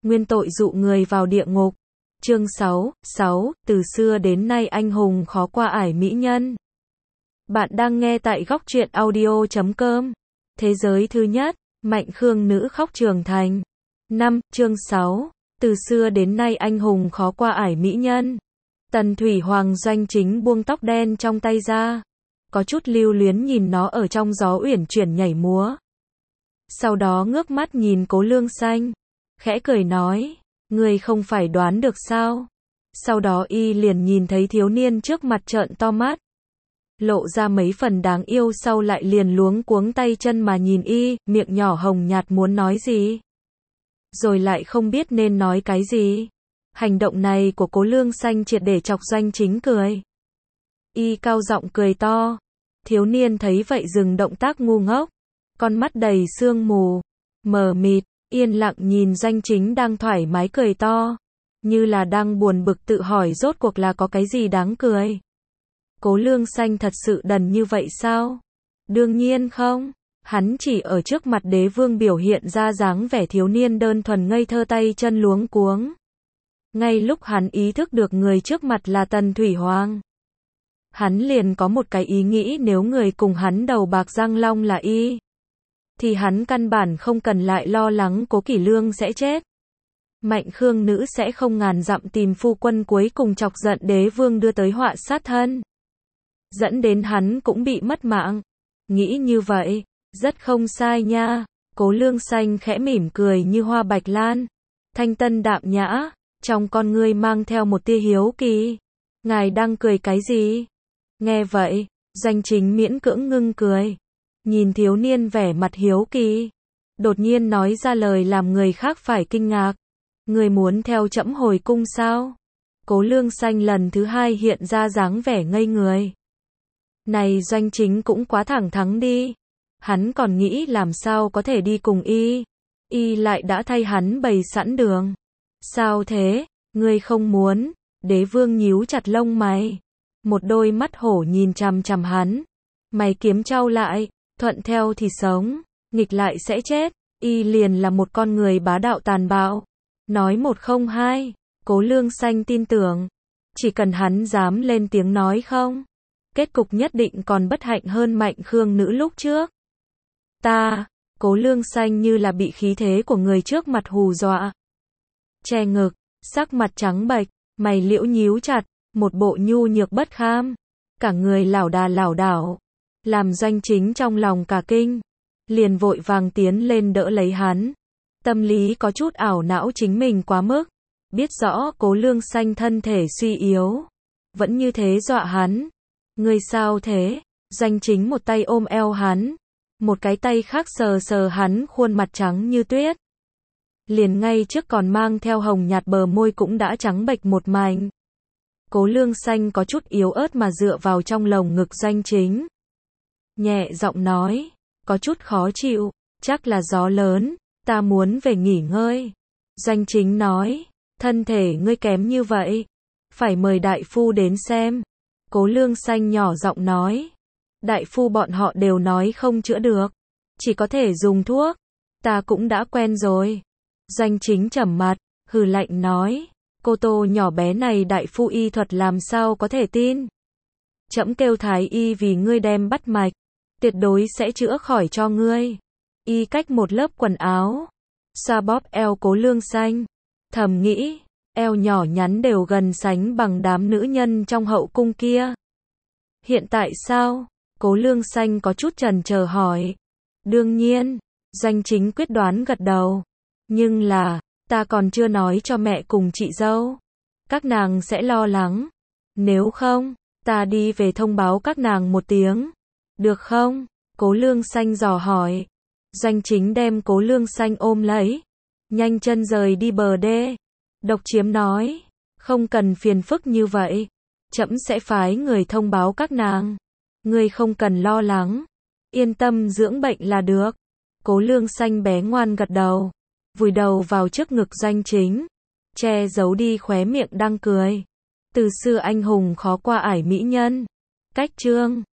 nguyên tội dụ người vào địa ngục. Chương 6, từ xưa đến nay anh hùng khó qua ải mỹ nhân. Bạn đang nghe tại góc truyện audio.com. Thế giới thứ nhất, Mạnh Khương nữ khóc trưởng thành. Chương 6, từ xưa đến nay anh hùng khó qua ải mỹ nhân. Tần Thủy Hoàng Doanh Chính buông tóc đen trong tay ra, có chút lưu luyến nhìn nó ở trong gió uyển chuyển nhảy múa. Sau đó ngước mắt nhìn Cố Lương Xanh, khẽ cười nói, ngươi không phải đoán được sao? Sau đó y liền nhìn thấy thiếu niên trước mặt trợn to mắt, lộ ra mấy phần đáng yêu, sau lại liền luống cuống tay chân mà nhìn y, miệng nhỏ hồng nhạt muốn nói gì, rồi lại không biết nên nói cái gì. Hành động này của Cố Lương Xanh triệt để chọc Doanh Chính cười. Y cao giọng cười to. Thiếu niên thấy vậy dừng động tác ngu ngốc, con mắt đầy sương mù, mờ mịt, yên lặng nhìn Doanh Chính đang thoải mái cười to, như là đang buồn bực tự hỏi rốt cuộc là có cái gì đáng cười. Cố Lương Xanh thật sự đần như vậy sao? Đương nhiên không, hắn chỉ ở trước mặt đế vương biểu hiện ra dáng vẻ thiếu niên đơn thuần ngây thơ tay chân luống cuống. Ngay lúc hắn ý thức được người trước mặt là Tần Thủy Hoàng, hắn liền có một cái ý nghĩ, nếu người cùng hắn đầu bạc răng long là y, thì hắn căn bản không cần lại lo lắng Cố Kỷ Lương sẽ chết. Mạnh Khương nữ sẽ không ngàn dặm tìm phu quân, cuối cùng chọc giận đế vương đưa tới họa sát thân, dẫn đến hắn cũng bị mất mạng. Nghĩ như vậy, rất không sai nha. Cố Lương Xanh khẽ mỉm cười như hoa bạch lan, thanh tân đạm nhã, trong con ngươi mang theo một tia hiếu kỳ. Ngài đang cười cái gì? Nghe vậy, Doanh Chính miễn cưỡng ngưng cười, nhìn thiếu niên vẻ mặt hiếu kỳ, đột nhiên nói ra lời làm người khác phải kinh ngạc. Người muốn theo trẫm hồi cung sao? Cố Lương Xanh lần thứ hai hiện ra dáng vẻ ngây người. Này Doanh Chính cũng quá thẳng thắn đi. Hắn còn nghĩ làm sao có thể đi cùng y. Y lại đã thay hắn bày sẵn đường. Sao thế? Ngươi không muốn? Đế vương nhíu chặt lông mày, một đôi mắt hổ nhìn chằm chằm hắn. Mày kiếm trao lại, thuận theo thì sống, nghịch lại sẽ chết. Y liền là một con người bá đạo tàn bạo. Nói một không hai, Cố Lương Xanh tin tưởng, chỉ cần hắn dám lên tiếng nói không, kết cục nhất định còn bất hạnh hơn Mạnh Khương nữ lúc trước. Cố Lương Xanh như là bị khí thế của người trước mặt hù dọa, che ngực, sắc mặt trắng bệch, mày liễu nhíu chặt, một bộ nhu nhược bất kham, cả người lảo đà lảo đảo, làm Doanh Chính trong lòng cả kinh, liền vội vàng tiến lên đỡ lấy hắn. Tâm lý có chút ảo não chính mình quá mức, biết rõ Cố Lương Xanh thân thể suy yếu, vẫn như thế dọa hắn. Ngươi sao thế? Doanh Chính một tay ôm eo hắn, một cái tay khác sờ sờ hắn khuôn mặt trắng như tuyết, liền ngay trước còn mang theo hồng nhạt bờ môi cũng đã trắng bệch một mảnh. Cố Lương Xanh có chút yếu ớt mà dựa vào trong lồng ngực Doanh Chính, nhẹ giọng nói, có chút khó chịu, chắc là gió lớn, ta muốn về nghỉ ngơi. Doanh Chính nói, thân thể ngươi kém như vậy, phải mời đại phu đến xem. Cố Lương Xanh nhỏ giọng nói, đại phu bọn họ đều nói không chữa được, chỉ có thể dùng thuốc, ta cũng đã quen rồi. Doanh Chính trầm mặt, hừ lạnh nói, cô tô nhỏ bé này đại phu y thuật làm sao có thể tin. Trẫm kêu thái y vì ngươi đem bắt mạch, tuyệt đối sẽ chữa khỏi cho ngươi. Y cách một lớp quần áo, xoa bóp eo Cố Lương Xanh, thầm nghĩ, eo nhỏ nhắn đều gần sánh bằng đám nữ nhân trong hậu cung kia. Hiện tại sao? Cố Lương Xanh có chút chần chờ hỏi. Đương nhiên, Doanh Chính quyết đoán gật đầu. Nhưng là, ta còn chưa nói cho mẹ cùng chị dâu, các nàng sẽ lo lắng. Nếu không, ta đi về thông báo các nàng một tiếng, được không? Cố Lương Xanh dò hỏi. Doanh Chính đem Cố Lương Xanh ôm lấy, nhanh chân rời đi bờ đê. Độc Chiếm nói, không cần phiền phức như vậy, trẫm sẽ phái người thông báo các nàng, ngươi không cần lo lắng, yên tâm dưỡng bệnh là được. Cố Lương Xanh bé ngoan gật đầu, vùi đầu vào trước ngực Doanh Chính, che giấu đi khóe miệng đang cười. Từ xưa anh hùng khó qua ải mỹ nhân. Cách chương